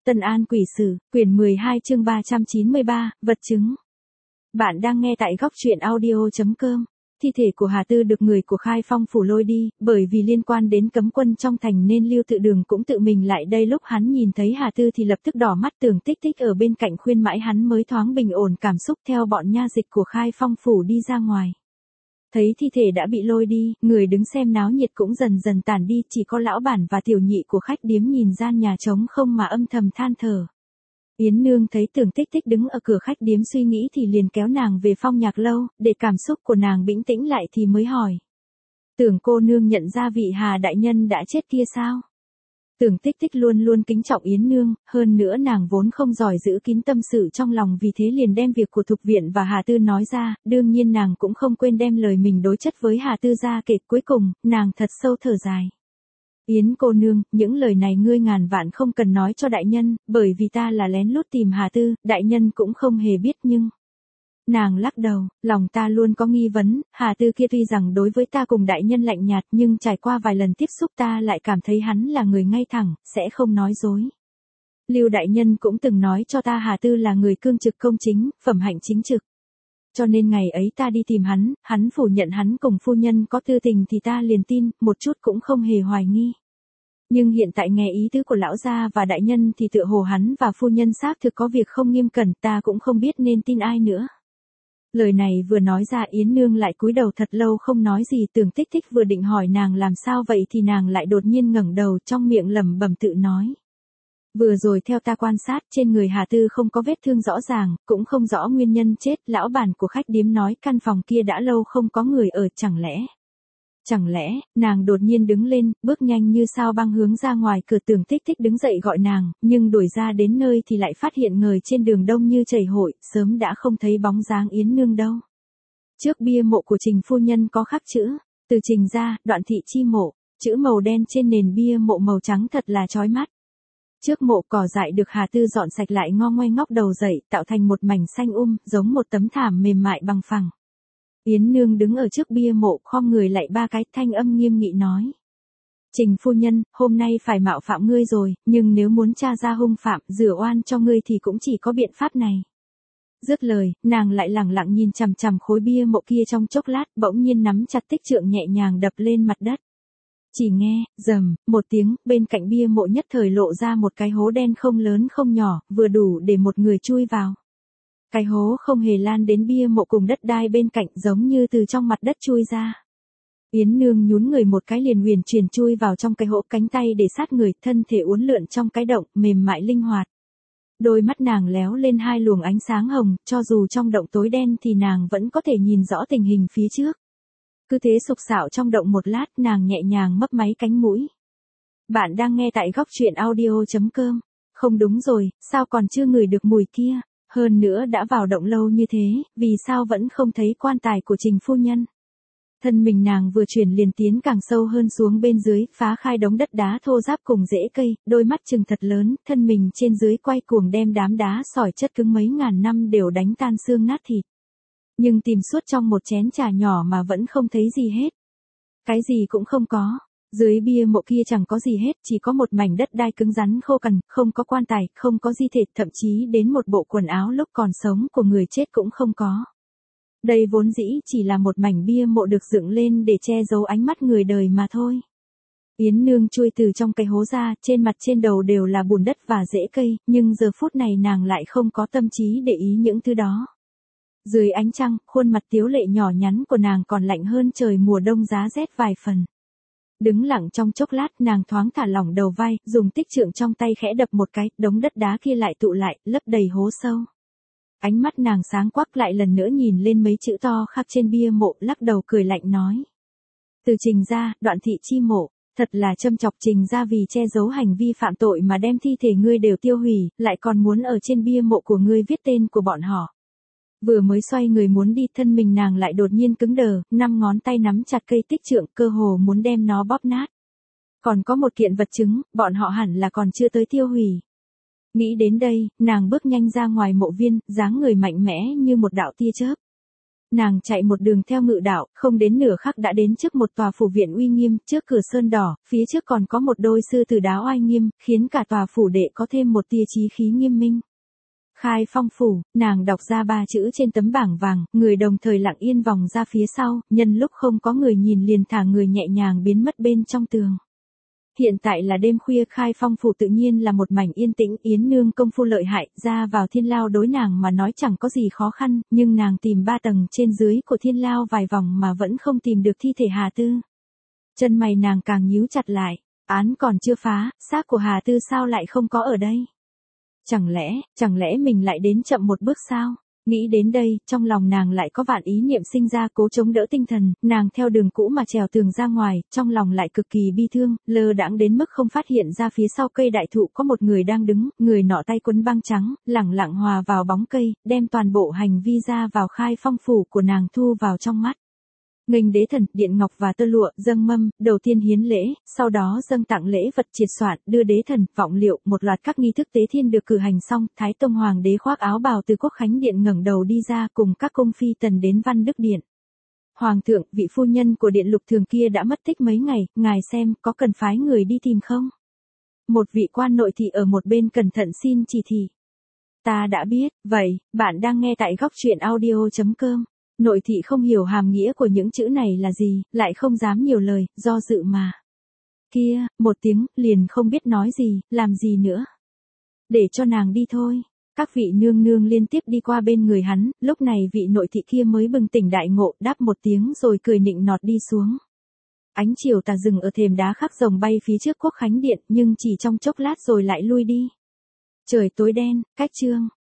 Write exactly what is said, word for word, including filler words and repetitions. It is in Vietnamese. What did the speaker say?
Tân An Quỷ Sử, quyển mười hai chương ba trăm chín mươi ba, vật chứng. Bạn đang nghe tại góc truyện audio chấm com. Thi thể của Hà Tư được người của Khai Phong phủ lôi đi, bởi vì liên quan đến cấm quân trong thành nên Lưu Tự Đường cũng tự mình lại đây. Lúc hắn nhìn thấy Hà Tư thì lập tức đỏ mắt. Tưởng Tích Tích ở bên cạnh khuyên mãi hắn mới thoáng bình ổn cảm xúc, theo bọn nha dịch của Khai Phong phủ đi ra ngoài. Thấy thi thể đã bị lôi đi, người đứng xem náo nhiệt cũng dần dần tản đi, chỉ có lão bản và tiểu nhị của khách điếm nhìn gian nhà trống không mà âm thầm than thở. Yến Nương thấy Tưởng Tích Tích đứng ở cửa khách điếm suy nghĩ thì liền kéo nàng về Phong Nhạc lâu, để cảm xúc của nàng bình tĩnh lại thì mới hỏi. Tưởng cô nương nhận ra vị Hà đại nhân đã chết kia sao? Tưởng Tích Tích luôn luôn kính trọng Yến Nương, hơn nữa nàng vốn không giỏi giữ kín tâm sự trong lòng, vì thế liền đem việc của Thục Viện và Hà Tư nói ra. Đương nhiên nàng cũng không quên đem lời mình đối chất với Hà Tư ra kể. Cuối cùng, nàng thật sâu thở dài. Yến cô nương, những lời này ngươi ngàn vạn không cần nói cho đại nhân, bởi vì ta là lén lút tìm Hà Tư, đại nhân cũng không hề biết. Nhưng nàng lắc đầu, lòng ta luôn có nghi vấn, Hà Tư kia tuy rằng đối với ta cùng đại nhân lạnh nhạt, nhưng trải qua vài lần tiếp xúc ta lại cảm thấy hắn là người ngay thẳng, sẽ không nói dối. Lưu đại nhân cũng từng nói cho ta Hà Tư là người cương trực công chính, phẩm hạnh chính trực. Cho nên ngày ấy ta đi tìm hắn, hắn phủ nhận hắn cùng phu nhân có tư tình thì ta liền tin, một chút cũng không hề hoài nghi. Nhưng hiện tại nghe ý tứ của lão gia và đại nhân thì tựa hồ hắn và phu nhân xác thực có việc không nghiêm cẩn, ta cũng không biết nên tin ai nữa. Lời này vừa nói ra Yến Nương lại cúi đầu thật lâu không nói gì. Tưởng Tích Tích vừa định hỏi nàng làm sao vậy thì nàng lại đột nhiên ngẩng đầu, trong miệng lẩm bẩm tự nói. Vừa rồi theo ta quan sát, trên người Hà Tư không có vết thương rõ ràng, cũng không rõ nguyên nhân chết. Lão bản của khách điếm nói căn phòng kia đã lâu không có người ở, chẳng lẽ... Chẳng lẽ, nàng đột nhiên đứng lên, bước nhanh như sao băng hướng ra ngoài cửa. Tưởng Tích Tích đứng dậy gọi nàng, nhưng đuổi ra đến nơi thì lại phát hiện người trên đường đông như chảy hội, sớm đã không thấy bóng dáng Yến Nương đâu. Trước bia mộ của Trình phu nhân có khắc chữ, từ Trình ra, Đoạn thị chi mộ, chữ màu đen trên nền bia mộ màu trắng thật là chói mắt. Trước mộ cỏ dại được Hà Tư dọn sạch lại ngo ngoe ngóc đầu dậy, tạo thành một mảnh xanh um, giống một tấm thảm mềm mại bằng phẳng. Yến Nương đứng ở trước bia mộ, khom người lạy ba cái, thanh âm nghiêm nghị nói. Trình phu nhân, hôm nay phải mạo phạm ngươi rồi, nhưng nếu muốn tra ra hung phạm, rửa oan cho ngươi thì cũng chỉ có biện pháp này. Dứt lời, nàng lại lẳng lặng nhìn chằm chằm khối bia mộ kia trong chốc lát, bỗng nhiên nắm chặt tích trượng nhẹ nhàng đập lên mặt đất. Chỉ nghe, rầm, một tiếng, bên cạnh bia mộ nhất thời lộ ra một cái hố đen không lớn không nhỏ, vừa đủ để một người chui vào. Cái hố không hề lan đến bia mộ cùng đất đai bên cạnh, giống như từ trong mặt đất chui ra. Yến Nương nhún người một cái liền huyền chuyển chui vào trong cái hố, cánh tay để sát người, thân thể uốn lượn trong cái động, mềm mại linh hoạt. Đôi mắt nàng léo lên hai luồng ánh sáng hồng, cho dù trong động tối đen thì nàng vẫn có thể nhìn rõ tình hình phía trước. Cứ thế sục sạo trong động một lát, nàng nhẹ nhàng mấp máy cánh mũi. Bạn đang nghe tại góc truyện audio chấm com. Không đúng rồi, sao còn chưa ngửi được mùi kia? Hơn nữa đã vào động lâu như thế, vì sao vẫn không thấy quan tài của Trình phu nhân? Thân mình nàng vừa chuyển liền tiến càng sâu hơn xuống bên dưới, phá khai đống đất đá thô ráp cùng rễ cây, đôi mắt trừng thật lớn, thân mình trên dưới quay cuồng đem đám đá sỏi chất cứng mấy ngàn năm đều đánh tan xương nát thịt. Nhưng tìm suốt trong một chén trà nhỏ mà vẫn không thấy gì hết. Cái gì cũng không có. Dưới bia mộ kia chẳng có gì hết, chỉ có một mảnh đất đai cứng rắn khô cằn, không có quan tài, không có di thể, thậm chí đến một bộ quần áo lúc còn sống của người chết cũng không có. Đây vốn dĩ chỉ là một mảnh bia mộ được dựng lên để che giấu ánh mắt người đời mà thôi. Yến Nương chui từ trong cái hố ra, trên mặt trên đầu đều là bùn đất và rễ cây, nhưng giờ phút này nàng lại không có tâm trí để ý những thứ đó. Dưới ánh trăng, khuôn mặt tiếu lệ nhỏ nhắn của nàng còn lạnh hơn trời mùa đông giá rét vài phần. Đứng lặng trong chốc lát, nàng thoáng thả lỏng đầu vai, dùng tích trượng trong tay khẽ đập một cái, đống đất đá kia lại tụ lại, lấp đầy hố sâu. Ánh mắt nàng sáng quắc, lại lần nữa nhìn lên mấy chữ to khắc trên bia mộ, lắc đầu cười lạnh nói. Từ Trình ra, Đoạn thị chi mộ, thật là châm chọc. Trình ra vì che giấu hành vi phạm tội mà đem thi thể ngươi đều tiêu hủy, lại còn muốn ở trên bia mộ của ngươi viết tên của bọn họ. Vừa mới xoay người muốn đi, thân mình nàng lại đột nhiên cứng đờ, năm ngón tay nắm chặt cây tích trượng, cơ hồ muốn đem nó bóp nát. Còn có một kiện vật chứng, bọn họ hẳn là còn chưa tới tiêu hủy. Nghĩ đến đây, nàng bước nhanh ra ngoài mộ viên, dáng người mạnh mẽ như một đạo tia chớp. Nàng chạy một đường theo ngự đạo, không đến nửa khắc đã đến trước một tòa phủ viện uy nghiêm, trước cửa sơn đỏ, phía trước còn có một đôi sư tử đá oai nghiêm, khiến cả tòa phủ đệ có thêm một tia chí khí nghiêm minh. Khai Phong phủ, nàng đọc ra ba chữ trên tấm bảng vàng, người đồng thời lặng yên vòng ra phía sau, nhân lúc không có người nhìn liền thả người nhẹ nhàng biến mất bên trong tường. Hiện tại là đêm khuya, Khai Phong phủ tự nhiên là một mảnh yên tĩnh, Yến nương công phu lợi hại, ra vào thiên lao đối nàng mà nói chẳng có gì khó khăn, nhưng nàng tìm ba tầng trên dưới của thiên lao vài vòng mà vẫn không tìm được thi thể Hà Tư. Chân mày nàng càng nhíu chặt lại, án còn chưa phá, xác của Hà Tư sao lại không có ở đây? Chẳng lẽ, chẳng lẽ mình lại đến chậm một bước sao? Nghĩ đến đây, trong lòng nàng lại có vạn ý niệm sinh ra, cố chống đỡ tinh thần, nàng theo đường cũ mà trèo tường ra ngoài, trong lòng lại cực kỳ bi thương, lơ đãng đến mức không phát hiện ra phía sau cây đại thụ có một người đang đứng, người nọ tay quấn băng trắng, lẳng lặng hòa vào bóng cây, đem toàn bộ hành vi ra vào Khai Phong phủ của nàng thu vào trong mắt. Nghênh đế thần, điện ngọc và tơ lụa, dâng mâm, đầu tiên hiến lễ, sau đó dâng tặng lễ vật triệt soạn, đưa đế thần, vọng liệu, một loạt các nghi thức tế thiên được cử hành xong, Thái Tông Hoàng đế khoác áo bào từ Quốc Khánh điện ngẩng đầu đi ra cùng các cung phi tần đến Văn Đức điện. Hoàng thượng, vị phu nhân của điện Lục Thường kia đã mất tích mấy ngày, ngài xem, có cần phái người đi tìm không? Một vị quan nội thị ở một bên cẩn thận xin chỉ thị. Ta đã biết, vậy, bạn đang nghe tại góc truyện audio chấm com. Nội thị không hiểu hàm nghĩa của những chữ này là gì, lại không dám nhiều lời, do dự mà. Kia, một tiếng, liền không biết nói gì, làm gì nữa. Để cho nàng đi thôi. Các vị nương nương liên tiếp đi qua bên người hắn, lúc này vị nội thị kia mới bừng tỉnh đại ngộ, đáp một tiếng rồi cười nịnh nọt đi xuống. Ánh chiều tà dừng ở thềm đá khắc rồng bay phía trước Quốc Khánh điện, nhưng chỉ trong chốc lát rồi lại lui đi. Trời tối đen, cách trương,